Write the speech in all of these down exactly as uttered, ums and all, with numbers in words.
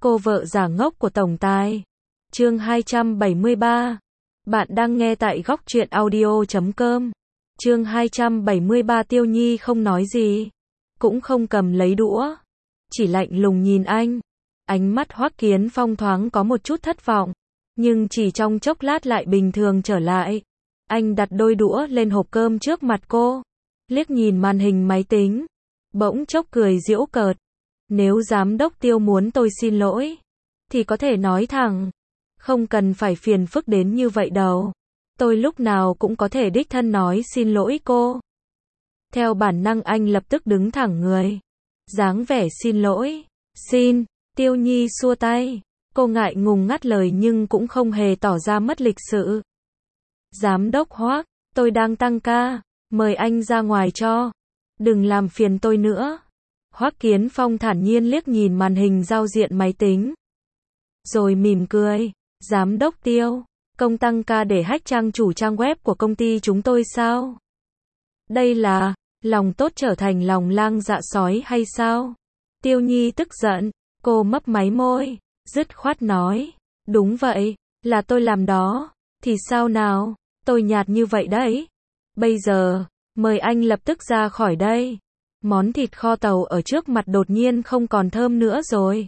Cô vợ giả ngốc của tổng tài. Chương hai trăm bảy mươi ba. Bạn đang nghe tại góc truyện audio chấm com. Chương hai trăm bảy mươi ba. Tiêu Nhi không nói gì, cũng không cầm lấy đũa, chỉ lạnh lùng nhìn anh. Ánh mắt Hoắc Kiến Phong thoáng có một chút thất vọng, nhưng chỉ trong chốc lát lại bình thường trở lại. Anh đặt đôi đũa lên hộp cơm trước mặt cô, liếc nhìn màn hình máy tính, bỗng chốc cười giễu cợt. Nếu giám đốc Tiêu muốn tôi xin lỗi, thì có thể nói thẳng, không cần phải phiền phức đến như vậy đâu. Tôi lúc nào cũng có thể đích thân nói xin lỗi cô. Theo bản năng anh lập tức đứng thẳng người, dáng vẻ xin lỗi. Xin. Tiêu Nhi xua tay. Cô ngại ngùng ngắt lời nhưng cũng không hề tỏ ra mất lịch sự. Giám đốc Hoắc, tôi đang tăng ca, mời anh ra ngoài cho. Đừng làm phiền tôi nữa. Hoắc Kiến Phong thản nhiên liếc nhìn màn hình giao diện máy tính, rồi mỉm cười. Giám đốc Tiêu, công tăng ca để hack trang chủ trang web của công ty chúng tôi sao? Đây là lòng tốt trở thành lòng lang dạ sói hay sao? Tiêu Nhi tức giận, cô mấp máy môi, dứt khoát nói, đúng vậy, là tôi làm đó. Thì sao nào, tôi nhạt như vậy đấy. Bây giờ, mời anh lập tức ra khỏi đây. Món thịt kho tàu ở trước mặt đột nhiên không còn thơm nữa rồi.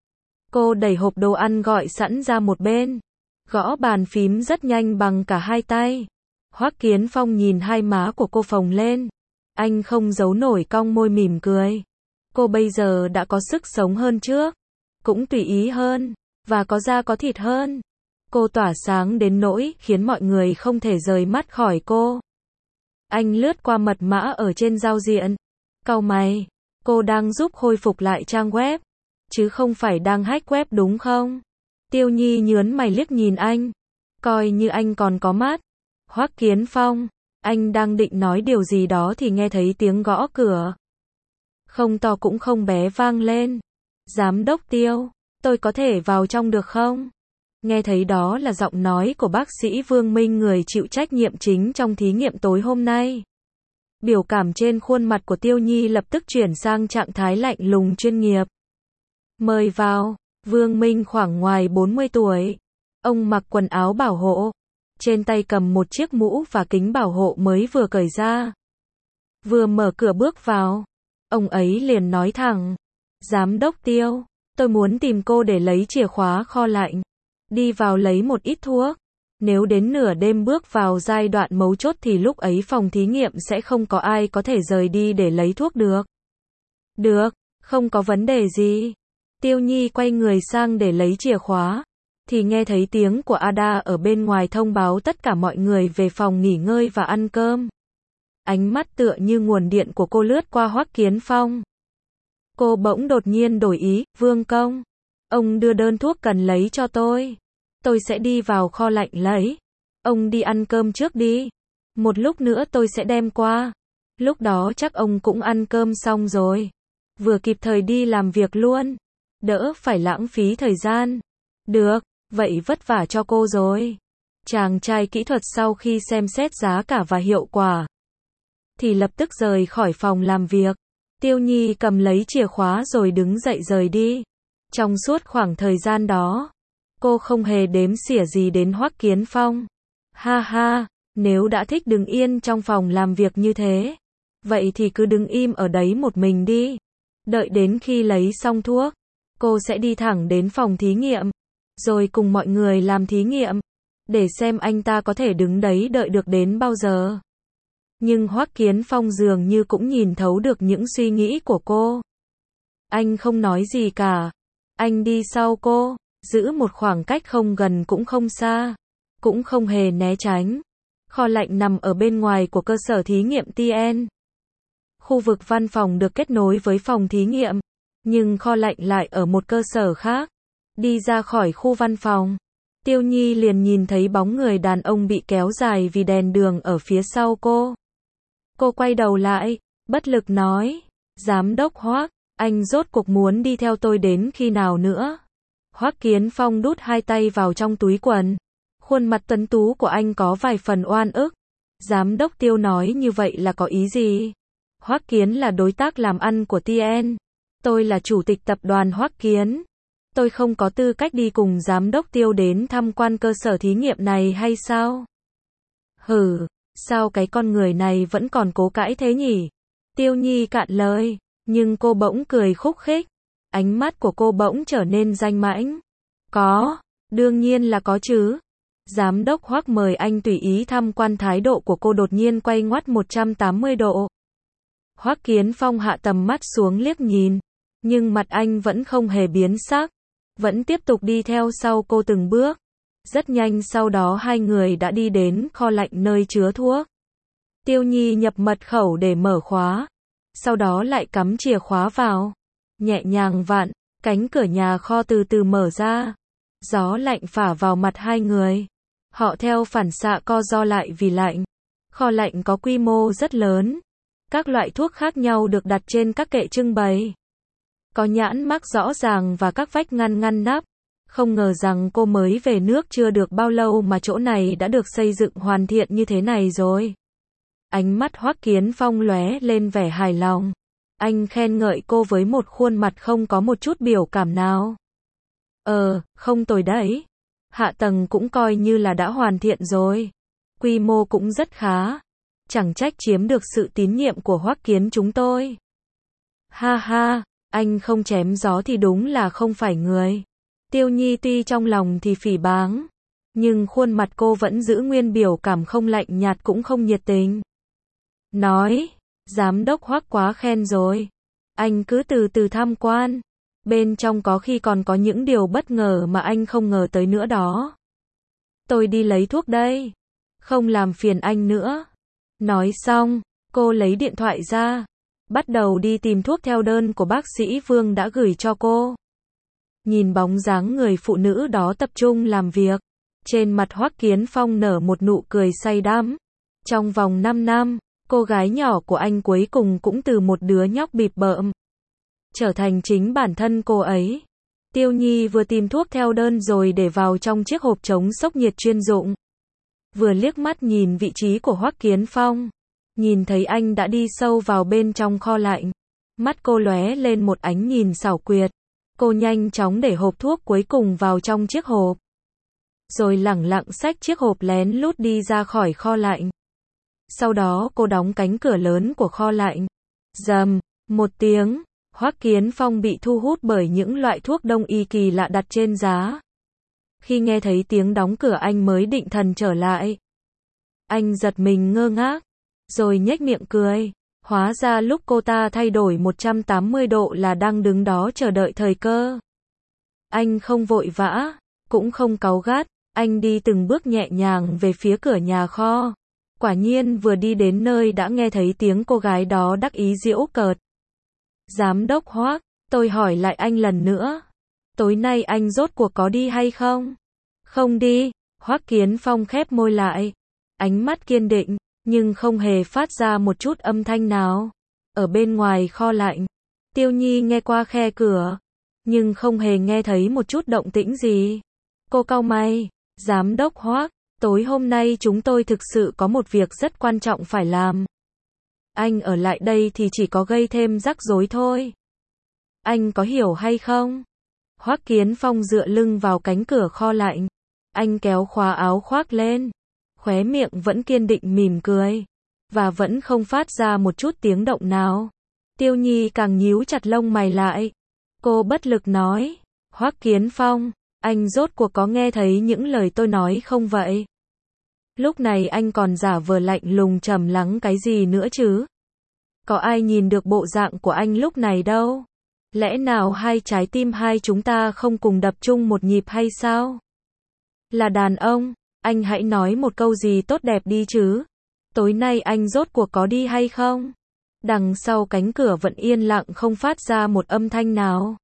Cô đẩy hộp đồ ăn gọi sẵn ra một bên, gõ bàn phím rất nhanh bằng cả hai tay. Hoắc Kiến Phong nhìn hai má của cô phồng lên, anh không giấu nổi cong môi mỉm cười. Cô bây giờ đã có sức sống hơn trước, cũng tùy ý hơn, và có da có thịt hơn. Cô tỏa sáng đến nỗi khiến mọi người không thể rời mắt khỏi cô. Anh lướt qua mật mã ở trên giao diện, cau mày. Cô đang giúp khôi phục lại trang web, chứ không phải đang hack web đúng không? Tiêu Nhi nhớn mày liếc nhìn anh, coi như anh còn có mắt. Hoắc Kiến Phong, anh đang định nói điều gì đó thì nghe thấy tiếng gõ cửa. Không to cũng không bé vang lên. Giám đốc Tiêu, tôi có thể vào trong được không? Nghe thấy đó là giọng nói của bác sĩ Vương Minh, người chịu trách nhiệm chính trong thí nghiệm tối hôm nay. Biểu cảm trên khuôn mặt của Tiêu Nhi lập tức chuyển sang trạng thái lạnh lùng chuyên nghiệp. Mời vào. Vương Minh khoảng ngoài bốn mươi tuổi. Ông mặc quần áo bảo hộ, trên tay cầm một chiếc mũ và kính bảo hộ mới vừa cởi ra. Vừa mở cửa bước vào, ông ấy liền nói thẳng, Giám đốc Tiêu, tôi muốn tìm cô để lấy chìa khóa kho lạnh. Đi vào lấy một ít thuốc. Nếu đến nửa đêm bước vào giai đoạn mấu chốt thì lúc ấy phòng thí nghiệm sẽ không có ai có thể rời đi để lấy thuốc được. Được, không có vấn đề gì. Tiêu Nhi quay người sang để lấy chìa khóa, thì nghe thấy tiếng của Ada ở bên ngoài thông báo tất cả mọi người về phòng nghỉ ngơi và ăn cơm. Ánh mắt tựa như nguồn điện của cô lướt qua Hoắc Kiến Phong. Cô bỗng đột nhiên đổi ý, Vương công, ông đưa đơn thuốc cần lấy cho tôi. Tôi sẽ đi vào kho lạnh lấy. Ông đi ăn cơm trước đi. Một lúc nữa tôi sẽ đem qua. Lúc đó chắc ông cũng ăn cơm xong rồi. Vừa kịp thời đi làm việc luôn. Đỡ phải lãng phí thời gian. Được, vậy vất vả cho cô rồi. Chàng trai kỹ thuật sau khi xem xét giá cả và hiệu quả, thì lập tức rời khỏi phòng làm việc. Tiêu Nhi cầm lấy chìa khóa rồi đứng dậy rời đi. Trong suốt khoảng thời gian đó, cô không hề đếm xỉa gì đến Hoắc Kiến Phong. Ha ha, nếu đã thích đứng yên trong phòng làm việc như thế, vậy thì cứ đứng im ở đấy một mình đi. Đợi đến khi lấy xong thuốc, cô sẽ đi thẳng đến phòng thí nghiệm, rồi cùng mọi người làm thí nghiệm, để xem anh ta có thể đứng đấy đợi được đến bao giờ. Nhưng Hoắc Kiến Phong dường như cũng nhìn thấu được những suy nghĩ của cô. Anh không nói gì cả. Anh đi sau cô, giữ một khoảng cách không gần cũng không xa, cũng không hề né tránh. Kho lạnh nằm ở bên ngoài của cơ sở thí nghiệm tê en. Khu vực văn phòng được kết nối với phòng thí nghiệm, nhưng kho lạnh lại ở một cơ sở khác. Đi ra khỏi khu văn phòng, Tiêu Nhi liền nhìn thấy bóng người đàn ông bị kéo dài vì đèn đường ở phía sau cô. Cô quay đầu lại, bất lực nói, Giám đốc Hoắc, anh rốt cuộc muốn đi theo tôi đến khi nào nữa? Hoắc Kiến Phong đút hai tay vào trong túi quần. Khuôn mặt tuấn tú của anh có vài phần oan ức. Giám đốc Tiêu nói như vậy là có ý gì? Hoắc Kiến là đối tác làm ăn của tê en. Tôi là chủ tịch tập đoàn Hoắc Kiến. Tôi không có tư cách đi cùng giám đốc Tiêu đến tham quan cơ sở thí nghiệm này hay sao? Hừ, sao cái con người này vẫn còn cố cãi thế nhỉ? Tiêu Nhi cạn lời, nhưng cô bỗng cười khúc khích. Ánh mắt của cô bỗng trở nên danh mãnh. Có, đương nhiên là có chứ. Giám đốc Hoắc mời anh tùy ý tham quan, thái độ của cô đột nhiên quay ngoắt một trăm tám mươi độ. Hoắc Kiến Phong hạ tầm mắt xuống liếc nhìn, nhưng mặt anh vẫn không hề biến sắc, vẫn tiếp tục đi theo sau cô từng bước. Rất nhanh sau đó hai người đã đi đến kho lạnh nơi chứa thuốc. Tiêu Nhi nhập mật khẩu để mở khóa, sau đó lại cắm chìa khóa vào. Nhẹ nhàng vặn, cánh cửa nhà kho từ từ mở ra. Gió lạnh phả vào mặt hai người. Họ theo phản xạ co ro lại vì lạnh. Kho lạnh có quy mô rất lớn. Các loại thuốc khác nhau được đặt trên các kệ trưng bày. Có nhãn mác rõ ràng và các vách ngăn ngăn nắp. Không ngờ rằng cô mới về nước chưa được bao lâu mà chỗ này đã được xây dựng hoàn thiện như thế này rồi. Ánh mắt Hoắc Kiến Phong lóe lên vẻ hài lòng. Anh khen ngợi cô với một khuôn mặt không có một chút biểu cảm nào. Ờ, không tồi đấy. Hạ tầng cũng coi như là đã hoàn thiện rồi. Quy mô cũng rất khá. Chẳng trách chiếm được sự tín nhiệm của Hoắc Kiến chúng tôi. Ha ha, anh không chém gió thì đúng là không phải người. Tiêu Nhi tuy trong lòng thì phỉ báng, nhưng khuôn mặt cô vẫn giữ nguyên biểu cảm, không lạnh nhạt cũng không nhiệt tình. Nói, giám đốc Hoắc quá khen rồi. Anh cứ từ từ tham quan. Bên trong có khi còn có những điều bất ngờ mà anh không ngờ tới nữa đó. Tôi đi lấy thuốc đây. Không làm phiền anh nữa. Nói xong, cô lấy điện thoại ra. Bắt đầu đi tìm thuốc theo đơn của bác sĩ Vương đã gửi cho cô. Nhìn bóng dáng người phụ nữ đó tập trung làm việc. Trên mặt Hoắc Kiến Phong nở một nụ cười say đắm. Trong vòng năm năm, cô gái nhỏ của anh cuối cùng cũng từ một đứa nhóc bịp bợm trở thành chính bản thân cô ấy. Tiêu Nhi vừa tìm thuốc theo đơn rồi để vào trong chiếc hộp chống sốc nhiệt chuyên dụng. Vừa liếc mắt nhìn vị trí của Hoắc Kiến Phong, nhìn thấy anh đã đi sâu vào bên trong kho lạnh. Mắt cô lóe lên một ánh nhìn xảo quyệt. Cô nhanh chóng để hộp thuốc cuối cùng vào trong chiếc hộp. Rồi lẳng lặng xách chiếc hộp lén lút đi ra khỏi kho lạnh. Sau đó cô đóng cánh cửa lớn của kho lạnh. Rầm, một tiếng, Hoắc Kiến Phong bị thu hút bởi những loại thuốc đông y kỳ lạ đặt trên giá. Khi nghe thấy tiếng đóng cửa anh mới định thần trở lại. Anh giật mình ngơ ngác, rồi nhếch miệng cười. Hóa ra lúc cô ta thay đổi một trăm tám mươi độ là đang đứng đó chờ đợi thời cơ. Anh không vội vã, cũng không cáu gắt, anh đi từng bước nhẹ nhàng về phía cửa nhà kho. Quả nhiên vừa đi đến nơi đã nghe thấy tiếng cô gái đó đắc ý giễu cợt. Giám đốc Hoắc, tôi hỏi lại anh lần nữa. Tối nay anh rốt cuộc có đi hay không? Không đi, Hoắc Kiến Phong khép môi lại. Ánh mắt kiên định, nhưng không hề phát ra một chút âm thanh nào. Ở bên ngoài kho lạnh, Tiêu Nhi nghe qua khe cửa, nhưng không hề nghe thấy một chút động tĩnh gì. Cô cau mày, giám đốc Hoắc, tối hôm nay chúng tôi thực sự có một việc rất quan trọng phải làm. Anh ở lại đây thì chỉ có gây thêm rắc rối thôi. Anh có hiểu hay không? Hoắc Kiến Phong dựa lưng vào cánh cửa kho lạnh. Anh kéo khóa áo khoác lên. Khóe miệng vẫn kiên định mỉm cười. Và vẫn không phát ra một chút tiếng động nào. Tiêu Nhi càng nhíu chặt lông mày lại. Cô bất lực nói. Hoắc Kiến Phong, anh rốt cuộc có nghe thấy những lời tôi nói không vậy? Lúc này anh còn giả vờ lạnh lùng trầm lắng cái gì nữa chứ? Có ai nhìn được bộ dạng của anh lúc này đâu? Lẽ nào hai trái tim hai chúng ta không cùng đập chung một nhịp hay sao? Là đàn ông, anh hãy nói một câu gì tốt đẹp đi chứ. Tối nay anh rốt cuộc có đi hay không? Đằng sau cánh cửa vẫn yên lặng không phát ra một âm thanh nào.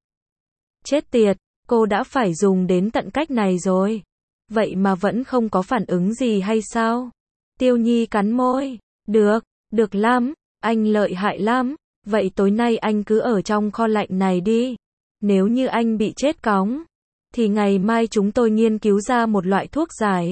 Chết tiệt, cô đã phải dùng đến tận cách này rồi. Vậy mà vẫn không có phản ứng gì hay sao? Tiêu Nhi cắn môi. Được, được lắm, anh lợi hại lắm. Vậy tối nay anh cứ ở trong kho lạnh này đi. Nếu như anh bị chết cóng, thì ngày mai chúng tôi nghiên cứu ra một loại thuốc giải.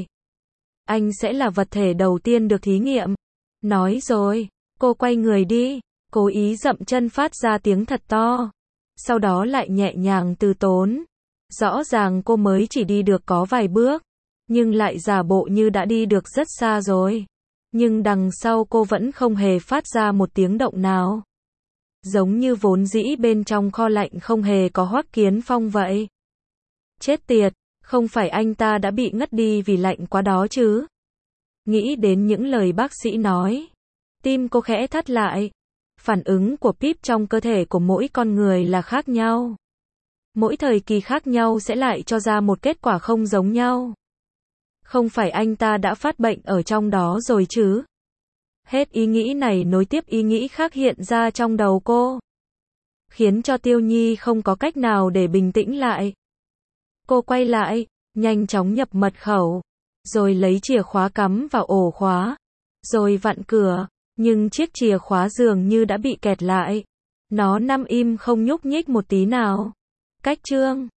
Anh sẽ là vật thể đầu tiên được thí nghiệm. Nói rồi, cô quay người đi, cố ý dậm chân phát ra tiếng thật to. Sau đó lại nhẹ nhàng từ tốn. Rõ ràng cô mới chỉ đi được có vài bước, nhưng lại giả bộ như đã đi được rất xa rồi. Nhưng đằng sau cô vẫn không hề phát ra một tiếng động nào. Giống như vốn dĩ bên trong kho lạnh không hề có Hoắc Kiến Phong vậy. Chết tiệt, không phải anh ta đã bị ngất đi vì lạnh quá đó chứ? Nghĩ đến những lời bác sĩ nói, tim cô khẽ thắt lại. Phản ứng của píp trong cơ thể của mỗi con người là khác nhau. Mỗi thời kỳ khác nhau sẽ lại cho ra một kết quả không giống nhau. Không phải anh ta đã phát bệnh ở trong đó rồi chứ? Hết ý nghĩ này nối tiếp ý nghĩ khác hiện ra trong đầu cô, khiến cho Tiêu Nhi không có cách nào để bình tĩnh lại. Cô quay lại, nhanh chóng nhập mật khẩu, rồi lấy chìa khóa cắm vào ổ khóa, rồi vặn cửa, nhưng chiếc chìa khóa dường như đã bị kẹt lại. Nó nằm im không nhúc nhích một tí nào. Cách chương